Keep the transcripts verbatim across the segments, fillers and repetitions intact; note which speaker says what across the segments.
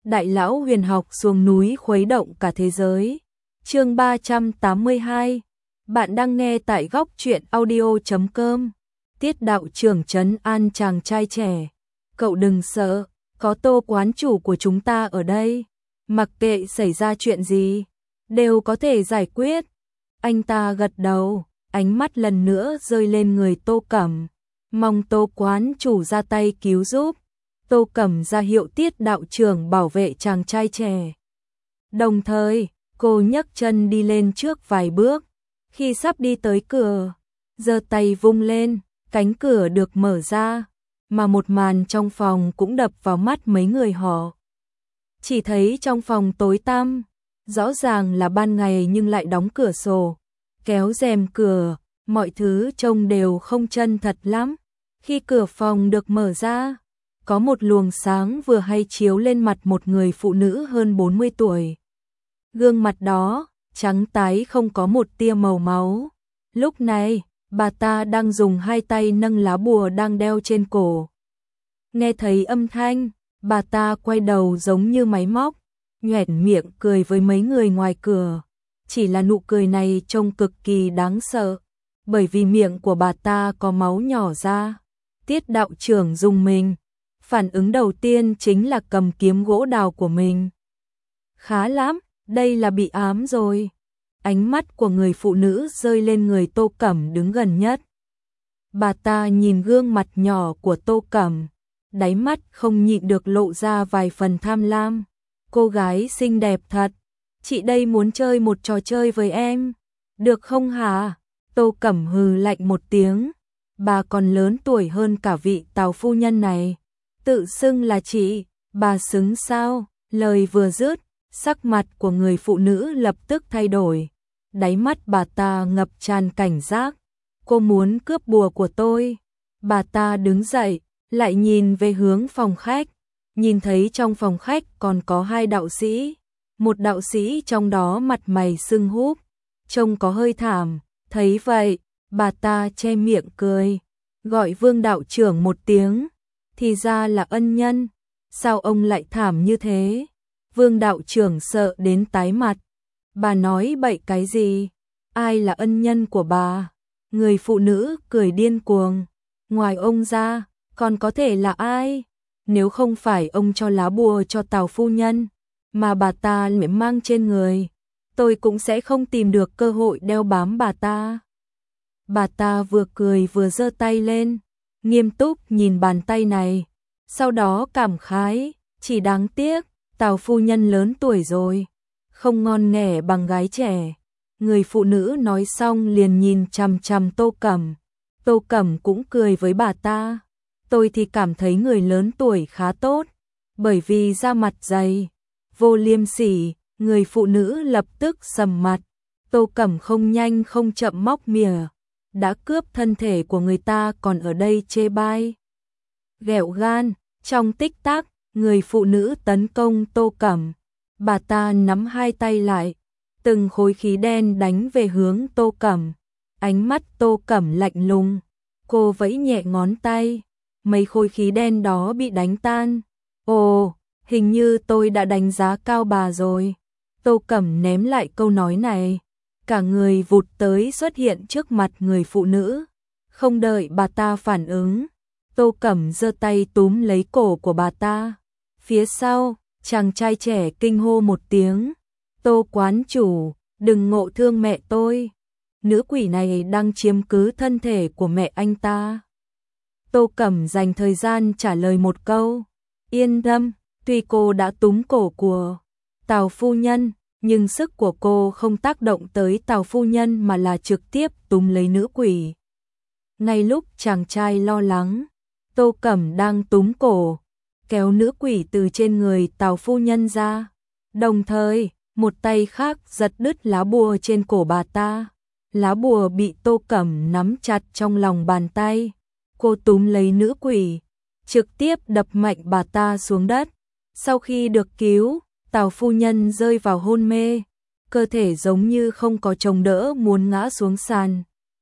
Speaker 1: Đại lão huyền học xuống núi khuấy động cả thế giới. Chương ba trăm tám mươi hai. Bạn đang nghe tại góc truyện audio chấm com. Tiết đạo trưởng trấn an chàng trai trẻ. Cậu đừng sợ, có Tô quán chủ của chúng ta ở đây. Mặc kệ xảy ra chuyện gì, đều có thể giải quyết. Anh ta gật đầu, ánh mắt lần nữa rơi lên người Tô Cẩm. Mong Tô quán chủ ra tay cứu giúp. Tô Cẩm ra hiệu Tiết đạo trưởng bảo vệ chàng trai trẻ. Đồng thời, cô nhấc chân đi lên trước vài bước. Khi sắp đi tới cửa, giơ tay vung lên, cánh cửa được mở ra, mà một màn trong phòng cũng đập vào mắt mấy người họ. Chỉ thấy trong phòng tối tăm, rõ ràng là ban ngày nhưng lại đóng cửa sổ, kéo rèm cửa, mọi thứ trông đều không chân thật lắm. Khi cửa phòng được mở ra, có một luồng sáng vừa hay chiếu lên mặt một người phụ nữ hơn bốn mươi tuổi. Gương mặt đó, trắng tái không có một tia màu máu. Lúc này, bà ta đang dùng hai tay nâng lá bùa đang đeo trên cổ. Nghe thấy âm thanh, bà ta quay đầu giống như máy móc, nhoẻn miệng cười với mấy người ngoài cửa. Chỉ là nụ cười này trông cực kỳ đáng sợ, bởi vì miệng của bà ta có máu nhỏ ra. Tiết đạo trưởng rùng mình. Phản ứng đầu tiên chính là cầm kiếm gỗ đào của mình. Khá lắm, đây là bị ám rồi. Ánh mắt của người phụ nữ rơi lên người Tô Cẩm đứng gần nhất. Bà ta nhìn gương mặt nhỏ của Tô Cẩm, đáy mắt không nhịn được lộ ra vài phần tham lam. Cô gái xinh đẹp thật, chị đây muốn chơi một trò chơi với em, được không hả? Tô Cẩm hừ lạnh một tiếng, bà còn lớn tuổi hơn cả vị Tào phu nhân này. Tự xưng là chị, bà xứng sao? Lời vừa dứt, sắc mặt của người phụ nữ lập tức thay đổi. Đáy mắt bà ta ngập tràn cảnh giác. Cô muốn cướp bùa của tôi. Bà ta đứng dậy, lại nhìn về hướng phòng khách. Nhìn thấy trong phòng khách còn có hai đạo sĩ. Một đạo sĩ trong đó mặt mày sưng húp, trông có hơi thảm. Thấy vậy, bà ta che miệng cười, gọi Vương đạo trưởng một tiếng. Thì ra là ân nhân, sao ông lại thảm như thế? Vương đạo trưởng sợ đến tái mặt. Bà nói bậy cái gì? Ai là ân nhân của bà? Người phụ nữ cười điên cuồng. Ngoài ông ra, còn có thể là ai? Nếu không phải ông cho lá bùa cho Tào phu nhân, mà bà ta lại mang trên người, tôi cũng sẽ không tìm được cơ hội đeo bám bà ta. Bà ta vừa cười vừa giơ tay lên, nghiêm túc nhìn bàn tay này, sau đó cảm khái, chỉ đáng tiếc, Tào phu nhân lớn tuổi rồi, không ngon nghẻ bằng gái trẻ. Người phụ nữ nói xong liền nhìn chằm chằm Tô Cẩm. Tô Cẩm cũng cười với bà ta. Tôi thì cảm thấy người lớn tuổi khá tốt, bởi vì da mặt dày, vô liêm sỉ. Người phụ nữ lập tức sầm mặt. Tô Cẩm không nhanh không chậm móc mỉa. Đã cướp thân thể của người ta còn ở đây chê bai. Ghẹo gan, trong tích tắc, người phụ nữ tấn công Tô Cẩm. Bà ta nắm hai tay lại, từng khối khí đen đánh về hướng Tô Cẩm. Ánh mắt Tô Cẩm lạnh lùng, cô vẫy nhẹ ngón tay, mấy khối khí đen đó bị đánh tan. Ồ, hình như tôi đã đánh giá cao bà rồi. Tô Cẩm ném lại câu nói này. Cả người vụt tới xuất hiện trước mặt người phụ nữ. Không đợi bà ta phản ứng, Tô Cẩm giơ tay túm lấy cổ của bà ta. Phía sau, chàng trai trẻ kinh hô một tiếng. Tô quán chủ, đừng ngộ thương mẹ tôi. Nữ quỷ này đang chiếm cứ thân thể của mẹ anh ta. Tô Cẩm dành thời gian trả lời một câu. Yên tâm, tuy cô đã túm cổ của Tào phu nhân, nhưng sức của cô không tác động tới Tào phu nhân mà là trực tiếp túm lấy nữ quỷ. Ngay lúc chàng trai lo lắng, Tô Cẩm đang túm cổ, kéo nữ quỷ từ trên người Tào phu nhân ra. Đồng thời, một tay khác giật đứt lá bùa trên cổ bà ta. Lá bùa bị Tô Cẩm nắm chặt trong lòng bàn tay. Cô túm lấy nữ quỷ, trực tiếp đập mạnh bà ta xuống đất. Sau khi được cứu, Tào phu nhân rơi vào hôn mê, cơ thể giống như không có chống đỡ muốn ngã xuống sàn.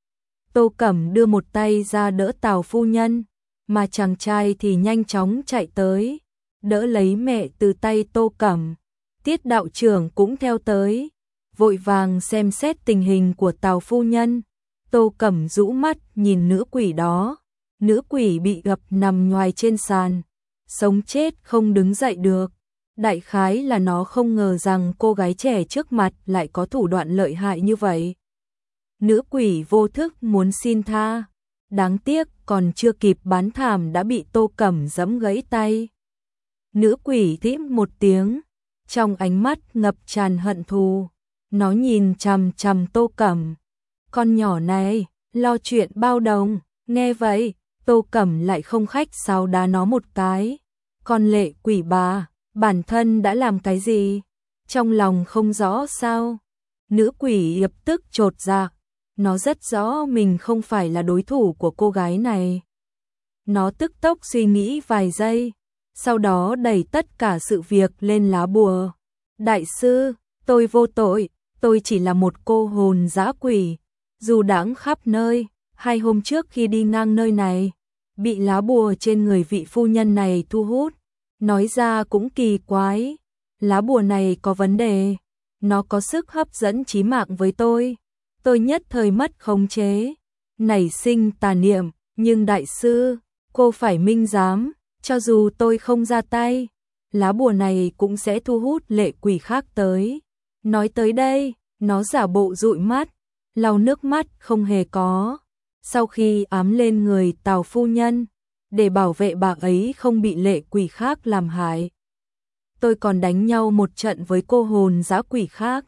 Speaker 1: Tô Cẩm đưa một tay ra đỡ Tào phu nhân, mà chàng trai thì nhanh chóng chạy tới, đỡ lấy mẹ từ tay Tô Cẩm. Tiết đạo trưởng cũng theo tới, vội vàng xem xét tình hình của Tào phu nhân. Tô Cẩm rũ mắt nhìn nữ quỷ đó, nữ quỷ bị gập nằm nhoài trên sàn, sống chết không đứng dậy được. Đại khái là nó không ngờ rằng cô gái trẻ trước mặt lại có thủ đoạn lợi hại như vậy. Nữ quỷ vô thức muốn xin tha, đáng tiếc còn chưa kịp bán thảm đã bị Tô Cẩm giẫm gãy tay. Nữ quỷ thím một tiếng, trong ánh mắt ngập tràn hận thù, nó nhìn chằm chằm Tô Cẩm. Con nhỏ này, lo chuyện bao đồng, nghe vậy, Tô Cẩm lại không khách sáo đá nó một cái. Con lệ quỷ bà, bản thân đã làm cái gì? Trong lòng không rõ sao? Nữ quỷ lập tức chột dạ, nó rất rõ mình không phải là đối thủ của cô gái này. Nó tức tốc suy nghĩ vài giây, sau đó đẩy tất cả sự việc lên lá bùa. Đại sư, tôi vô tội, tôi chỉ là một cô hồn dã quỷ, dù đãng khắp nơi. Hai hôm trước khi đi ngang nơi này, bị lá bùa trên người vị phu nhân này thu hút. Nói ra cũng kỳ quái, lá bùa này có vấn đề, nó có sức hấp dẫn chí mạng với tôi. Tôi nhất thời mất khống chế, nảy sinh tà niệm, nhưng đại sư, cô phải minh giám, cho dù tôi không ra tay, lá bùa này cũng sẽ thu hút lệ quỷ khác tới. Nói tới đây, nó giả bộ dụi mắt, lau nước mắt không hề có. Sau khi ám lên người Tào phu nhân, để bảo vệ bà ấy không bị lệ quỷ khác làm hại, tôi còn đánh nhau một trận với cô hồn dã quỷ khác.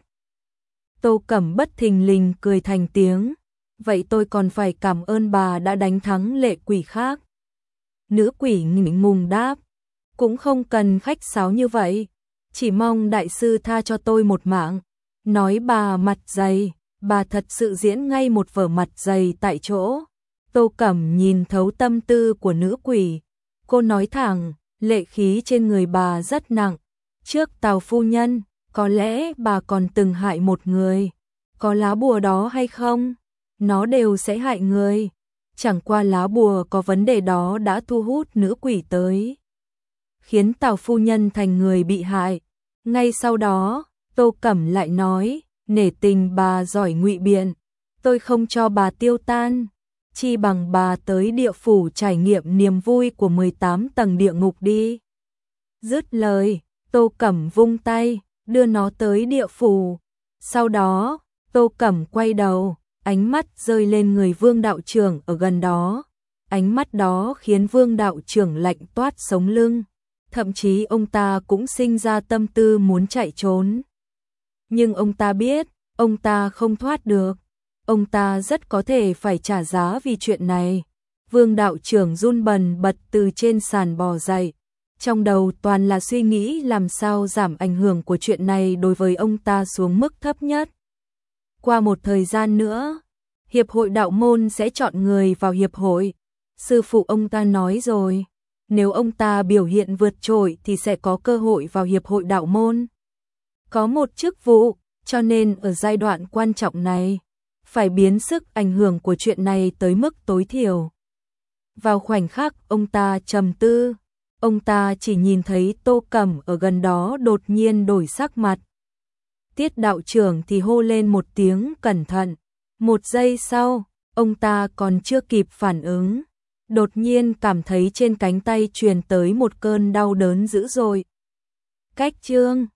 Speaker 1: Tô Cẩm bất thình lình cười thành tiếng, vậy tôi còn phải cảm ơn bà đã đánh thắng lệ quỷ khác. Nữ quỷ ngượng ngùng đáp, cũng không cần khách sáo như vậy, chỉ mong đại sư tha cho tôi một mạng. Nói bà mặt dày, bà thật sự diễn ngay một vở mặt dày tại chỗ. Tô Cẩm nhìn thấu tâm tư của nữ quỷ, cô nói thẳng, lệ khí trên người bà rất nặng. Trước Tào phu nhân, có lẽ bà còn từng hại một người, có lá bùa đó hay không? Nó đều sẽ hại người. Chẳng qua lá bùa có vấn đề đó đã thu hút nữ quỷ tới, khiến Tào phu nhân thành người bị hại. Ngay sau đó, Tô Cẩm lại nói, nể tình bà giỏi ngụy biện, tôi không cho bà tiêu tan, chi bằng bà tới địa phủ trải nghiệm niềm vui của mười tám tầng địa ngục đi. Dứt lời, Tô Cẩm vung tay, đưa nó tới địa phủ. Sau đó, Tô Cẩm quay đầu, ánh mắt rơi lên người Vương đạo trưởng ở gần đó. Ánh mắt đó khiến Vương đạo trưởng lạnh toát sống lưng, thậm chí ông ta cũng sinh ra tâm tư muốn chạy trốn. Nhưng ông ta biết, ông ta không thoát được, ông ta rất có thể phải trả giá vì chuyện này. Vương đạo trưởng run bần bật từ trên sàn bò dậy, trong đầu toàn là suy nghĩ làm sao giảm ảnh hưởng của chuyện này đối với ông ta xuống mức thấp nhất. Qua một thời gian nữa, Hiệp hội đạo môn sẽ chọn người vào hiệp hội. Sư phụ ông ta nói rồi, nếu ông ta biểu hiện vượt trội thì sẽ có cơ hội vào hiệp hội đạo môn, có một chức vụ, cho nên ở giai đoạn quan trọng này, phải biến sức ảnh hưởng của chuyện này tới mức tối thiểu. Vào khoảnh khắc ông ta trầm tư, ông ta chỉ nhìn thấy Tô Cẩm ở gần đó đột nhiên đổi sắc mặt. Tiết đạo trưởng thì hô lên một tiếng cẩn thận. Một giây sau, ông ta còn chưa kịp phản ứng, đột nhiên cảm thấy trên cánh tay truyền tới một cơn đau đớn dữ dội. Cách chương